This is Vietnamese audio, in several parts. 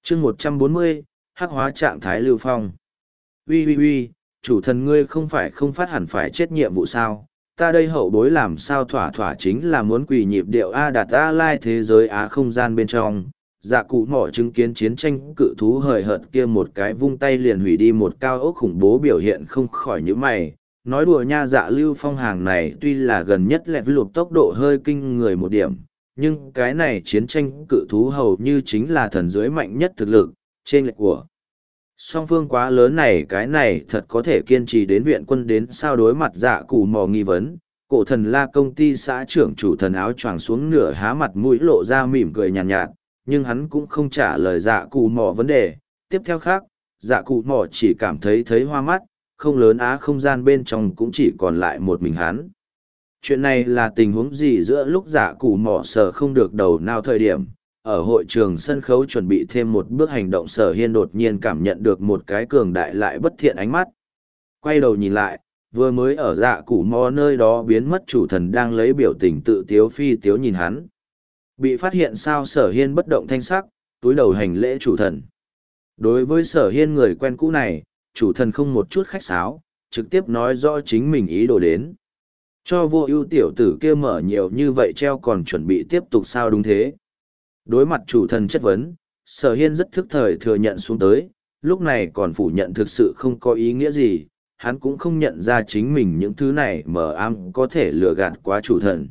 chương 140, hắc hóa trạng thái Lưu Phong. Uy, chủ thần ngươi không phải không phát hẳn phải chết nhiệm vụ sao, ta đây hậu bối làm sao thỏa thỏa chính là muốn quỳ nhịp điệu A đạt A lai thế giới Á không gian bên trong. Dạ cụ mỏ chứng kiến chiến tranh cự thú hời hợt kia một cái vung tay liền hủy đi một cao ốc khủng bố biểu hiện không khỏi những mày. Nói đùa nha, Dạ Lưu Phong hàng này tuy là gần nhất lẹ với lụt tốc độ hơi kinh người một điểm, nhưng cái này chiến tranh cự thú hầu như chính là thần dưới mạnh nhất thực lực, trên lệch của song phương quá lớn này, cái này thật có thể kiên trì đến viện quân đến sao. Đối mặt Dạ cụ mò nghi vấn, cổ thần La công ty xã trưởng chủ thần áo choàng xuống nửa há mặt mũi lộ ra mỉm cười nhàn nhạt, nhưng hắn cũng không trả lời Dạ cụ mò vấn đề. Tiếp theo khác, Dạ cụ mò chỉ cảm thấy hoa mắt, không lớn Á không gian bên trong cũng chỉ còn lại một mình hắn. Chuyện này là tình huống gì? Giữa lúc Dạ cụ mò sờ không được đầu nào thời điểm, ở hội trường sân khấu chuẩn bị thêm một bước hành động, Sở Hiên đột nhiên cảm nhận được một cái cường đại lại bất thiện ánh mắt. Quay đầu nhìn lại, vừa mới ở Dạ cụ mò nơi đó biến mất chủ thần đang lấy biểu tình tự tiếu phi tiếu nhìn hắn. Bị phát hiện sao? Sở Hiên bất động thanh sắc, túi đầu hành lễ chủ thần. Đối với Sở Hiên người quen cũ này, chủ thần không một chút khách sáo, trực tiếp nói rõ chính mình ý đồ đến. Cho vô ưu tiểu tử kia mở nhiều như vậy treo còn chuẩn bị tiếp tục sao? Đúng thế. Đối mặt chủ thần chất vấn, Sở Hiên rất thức thời thừa nhận xuống tới, lúc này còn phủ nhận thực sự không có ý nghĩa gì, hắn cũng không nhận ra chính mình những thứ này mờ ám có thể lừa gạt quá chủ thần.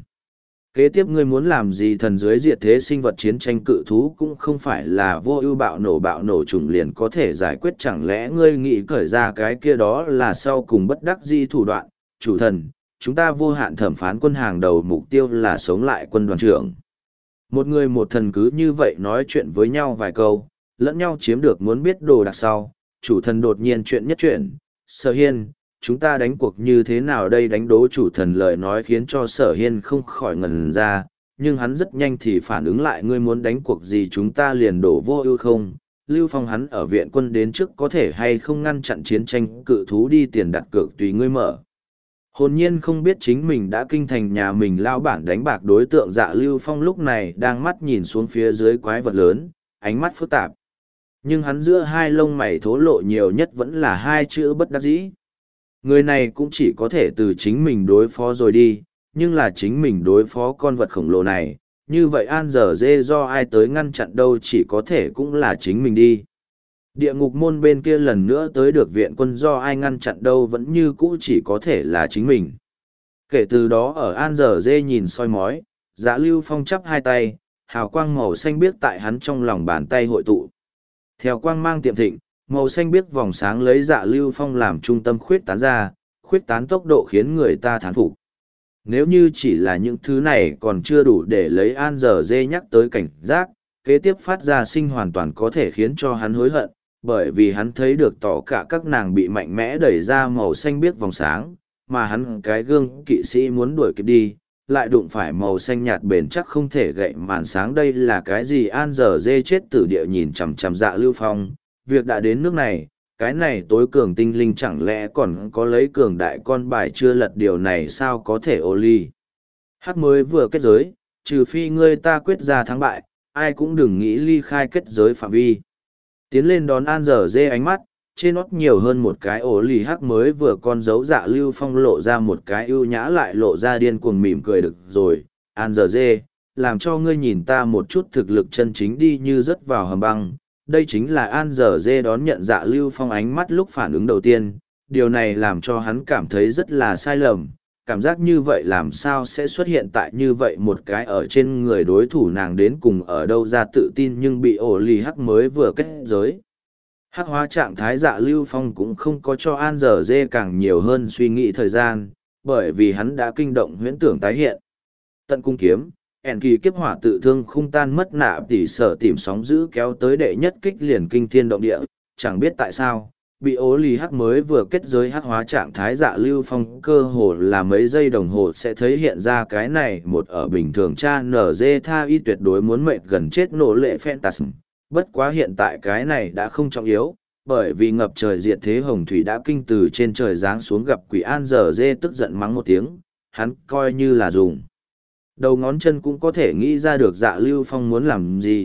Kế tiếp ngươi muốn làm gì? Thần dưới diệt thế sinh vật chiến tranh cự thú cũng không phải là vô ưu bạo nổ trùng liền có thể giải quyết, chẳng lẽ ngươi nghĩ cởi ra cái kia đó là sau cùng bất đắc dĩ thủ đoạn? Chủ thần, chúng ta vô hạn thẩm phán quân hàng đầu mục tiêu là sống lại quân đoàn trưởng. Một người một thần cứ như vậy nói chuyện với nhau vài câu, lẫn nhau chiếm được muốn biết đồ đặc sau, chủ thần đột nhiên chuyện nhất chuyện. Sở Hiên, chúng ta đánh cuộc như thế nào đây? Đánh đố. Chủ thần lời nói khiến cho Sở Hiên không khỏi ngẩn ra, nhưng hắn rất nhanh thì phản ứng lại, ngươi muốn đánh cuộc gì? Chúng ta liền đổ vô ưu không? Lưu Phong hắn ở viện quân đến trước có thể hay không ngăn chặn chiến tranh cự thú đi, tiền đặt cược tùy ngươi mở. Hồn nhiên không biết chính mình đã kinh thành nhà mình lao bản đánh bạc đối tượng. Dạ Lưu Phong lúc này đang mắt nhìn xuống phía dưới quái vật lớn, ánh mắt phức tạp. Nhưng hắn giữa hai lông mày thố lộ nhiều nhất vẫn là hai chữ bất đắc dĩ. Người này cũng chỉ có thể từ chính mình đối phó rồi đi, nhưng là chính mình đối phó con vật khổng lồ này, như vậy An Giờ Dê do ai tới ngăn chặn đâu? Chỉ có thể cũng là chính mình đi. Địa ngục môn bên kia lần nữa tới được viện quân, do ai ngăn chặn đâu? Vẫn như cũ chỉ có thể là chính mình. Kể từ đó ở An Giờ Dê nhìn soi mói, Dạ Lưu Phong chắp hai tay, hào quang màu xanh biếc tại hắn trong lòng bàn tay hội tụ. Theo quang mang tiệm thịnh, màu xanh biếc vòng sáng lấy Dạ Lưu Phong làm trung tâm khuyết tán ra, khuyết tán tốc độ khiến người ta thán phục. Nếu như chỉ là những thứ này còn chưa đủ để lấy An Giờ Dê nhắc tới cảnh giác, kế tiếp phát ra sinh hoàn toàn có thể khiến cho hắn hối hận, bởi vì hắn thấy được tỏ cả các nàng bị mạnh mẽ đẩy ra màu xanh biếc vòng sáng, mà hắn cái gương kỵ sĩ muốn đuổi kịp đi, lại đụng phải màu xanh nhạt bền chắc không thể gậy màn sáng. Đây là cái gì? An Giờ Dê chết tử địa nhìn chằm chằm Dạ Lưu Phong, việc đã đến nước này, cái này tối cường tinh linh chẳng lẽ còn có lấy cường đại con bài chưa lật? Điều này sao có thể? Ô ly hắc mới vừa kết giới, trừ phi ngươi ta quyết ra thắng bại, ai cũng đừng nghĩ ly khai kết giới phạm vi. Tiến lên đón An Giờ Dê, ánh mắt trên nót nhiều hơn một cái ổ lì hắc mới vừa con dấu. Dạ Lưu Phong lộ ra một cái ưu nhã lại lộ ra điên cuồng mỉm cười. Được rồi, An Giờ Dê, làm cho ngươi nhìn ta một chút thực lực chân chính đi. Như rớt vào hầm băng, đây chính là An Giờ Dê đón nhận Dạ Lưu Phong ánh mắt lúc phản ứng đầu tiên. Điều này làm cho hắn cảm thấy rất là sai lầm. Cảm giác như vậy làm sao sẽ xuất hiện tại như vậy một cái ở trên người đối thủ? Nàng đến cùng ở đâu ra tự tin nhưng bị ổ lì hắc mới vừa kết giới hắc hóa trạng thái. Dạ Lưu Phong cũng không có cho An Giờ Dê càng nhiều hơn suy nghĩ thời gian, bởi vì hắn đã kinh động huyễn tưởng tái hiện. Tận cung kiếm, ẻn kỳ kiếp hỏa tự thương khung tan mất nạ tỉ sở tìm sóng giữ kéo tới đệ nhất kích liền kinh thiên động địa. Chẳng biết tại sao, bị ố lì hắc mới vừa kết giới hắc hóa trạng thái Dạ Lưu Phong cơ hồ là mấy giây đồng hồ sẽ thấy hiện ra cái này một ở bình thường cha nở dê tha y tuyệt đối muốn mệt gần chết nổ lệ phantasm. Bất quá hiện tại cái này đã không trọng yếu, bởi vì ngập trời diệt thế hồng thủy đã kinh từ trên trời giáng xuống gặp quỷ. An Giờ Dê tức giận mắng một tiếng, hắn coi như là dùng đầu ngón chân cũng có thể nghĩ ra được Dạ Lưu Phong muốn làm gì,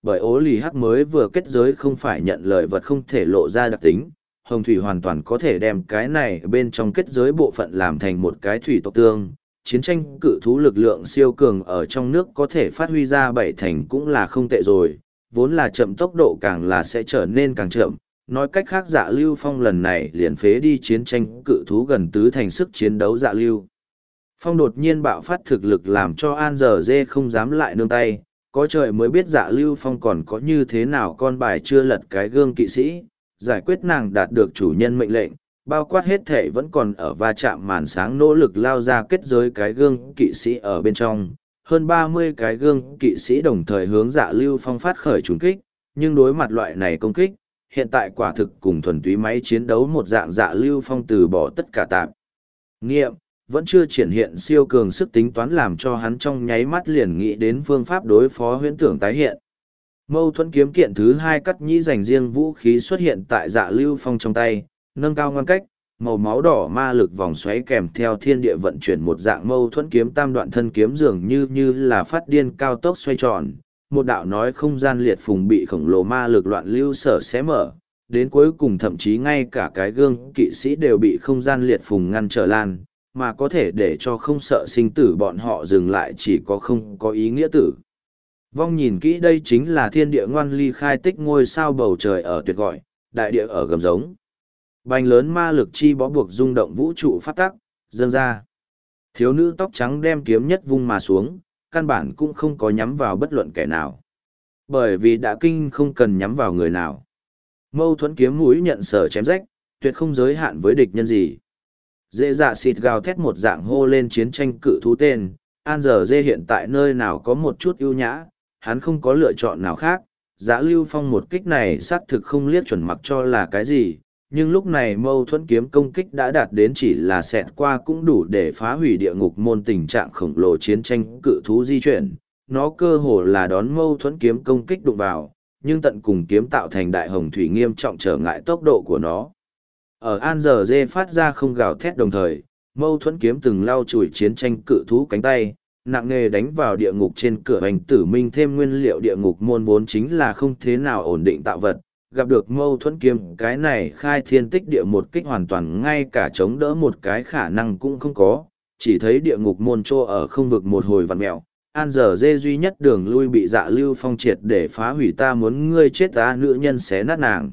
bởi ố lì hắc mới vừa kết giới không phải nhận lời vật không thể lộ ra đặc tính, hồng thủy hoàn toàn có thể đem cái này bên trong kết giới bộ phận làm thành một cái thủy tộc tương. Chiến tranh cự thú lực lượng siêu cường ở trong nước có thể phát huy ra bảy thành cũng là không tệ rồi, vốn là chậm tốc độ càng là sẽ trở nên càng chậm. Nói cách khác Dạ Lưu Phong lần này liền phế đi chiến tranh cự thú gần tứ thành sức chiến đấu Dạ Lưu Phong đột nhiên bạo phát thực lực làm cho An Giờ Dê không dám lại nương tay, có trời mới biết Dạ Lưu Phong còn có như thế nào con bài chưa lật cái gương kỵ sĩ, giải quyết nàng đạt được chủ nhân mệnh lệnh, bao quát hết thể vẫn còn ở va chạm màn sáng nỗ lực lao ra kết giới cái gương kỵ sĩ ở bên trong. Hơn 30 cái gương kỵ sĩ đồng thời hướng Dạ Lưu Phong phát khởi trúng kích, nhưng đối mặt loại này công kích, hiện tại quả thực cùng thuần túy máy chiến đấu một dạng. Dạ Lưu Phong từ bỏ tất cả tạp nghiệm, vẫn chưa triển hiện siêu cường sức tính toán làm cho hắn trong nháy mắt liền nghĩ đến phương pháp đối phó huyễn tưởng tái hiện. Mâu thuẫn kiếm kiện thứ hai cắt nhĩ dành riêng vũ khí xuất hiện tại Dạ Lưu Phong trong tay, nâng cao ngăn cách, màu máu đỏ ma lực vòng xoáy kèm theo thiên địa vận chuyển một dạng mâu thuẫn kiếm tam đoạn thân kiếm dường như là phát điên cao tốc xoay tròn, một đạo nói không gian liệt phùng bị khổng lồ ma lực loạn lưu sở xé mở, đến cuối cùng thậm chí ngay cả cái gương kỵ sĩ đều bị không gian liệt phùng ngăn trở lan, mà có thể để cho không sợ sinh tử bọn họ dừng lại chỉ có không có ý nghĩa tử. Vong nhìn kỹ đây chính là thiên địa ngoan ly khai tích ngôi sao bầu trời ở tuyệt gọi, đại địa ở gầm giống. Bành lớn ma lực chi bó buộc rung động vũ trụ phát tắc, dâng ra. Thiếu nữ tóc trắng đem kiếm nhất vung mà xuống, căn bản cũng không có nhắm vào bất luận kẻ nào. Bởi vì đã kinh không cần nhắm vào người nào. Mâu thuẫn kiếm mũi nhận sở chém rách, tuyệt không giới hạn với địch nhân gì. Dễ dạ xịt gào thét một dạng hô lên chiến tranh cự thú tên, An Giờ Dê hiện tại nơi nào có một chút ưu nhã, hắn không có lựa chọn nào khác. Dạ Lưu Phong một kích này xác thực không liếc chuẩn mặc cho là cái gì, nhưng lúc này mâu thuẫn kiếm công kích đã đạt đến chỉ là xẹt qua cũng đủ để phá hủy địa ngục môn tình trạng khổng lồ chiến tranh cự thú di chuyển. Nó cơ hồ là đón mâu thuẫn kiếm công kích đụng vào, nhưng tận cùng kiếm tạo thành đại hồng thủy nghiêm trọng trở ngại tốc độ của nó. Ở An Giờ Dê phát ra không gào thét đồng thời, mâu thuẫn kiếm từng lau chùi chiến tranh cự thú cánh tay, nặng nề đánh vào địa ngục trên cửa hành tử minh thêm nguyên liệu địa ngục môn vốn chính là không thế nào ổn định tạo vật, gặp được mâu thuẫn kiếm cái này khai thiên tích địa một kích hoàn toàn ngay cả chống đỡ một cái khả năng cũng không có, chỉ thấy địa ngục môn trô ở không vực một hồi vặn mẹo. An Giờ Dê duy nhất đường lui bị Dạ Lưu Phong triệt để phá hủy, ta muốn ngươi chết ta nữ nhân xé nát nàng.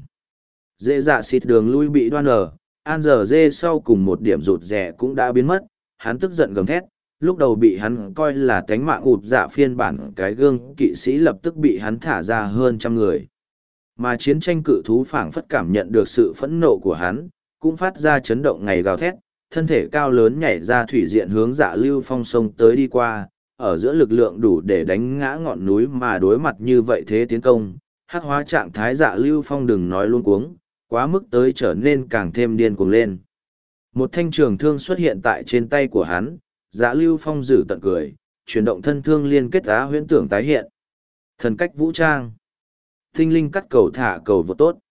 Dễ dạ xịt đường lui bị đoan ở, An Giờ Dê sau cùng một điểm rụt rẻ cũng đã biến mất, hắn tức giận gầm thét, lúc đầu bị hắn coi là tánh mạng ụt dạ phiên bản cái gương kỵ sĩ lập tức bị hắn thả ra hơn 100 người. Mà chiến tranh cự thú phảng phất cảm nhận được sự phẫn nộ của hắn, cũng phát ra chấn động ngày gào thét, thân thể cao lớn nhảy ra thủy diện hướng Dạ Lưu Phong sông tới đi qua, ở giữa lực lượng đủ để đánh ngã ngọn núi mà đối mặt như vậy thế tiến công, hắc hóa trạng thái Dạ Lưu Phong đừng nói luôn cuống, quá mức tới trở nên càng thêm điên cuồng lên. Một thanh trường thương xuất hiện tại trên tay của hắn, Dạ Lưu Phong giữ tận cười, chuyển động thân thương liên kết á huyễn tưởng tái hiện. Thần cách vũ trang. Tinh linh cắt cầu thả cầu vô tốt.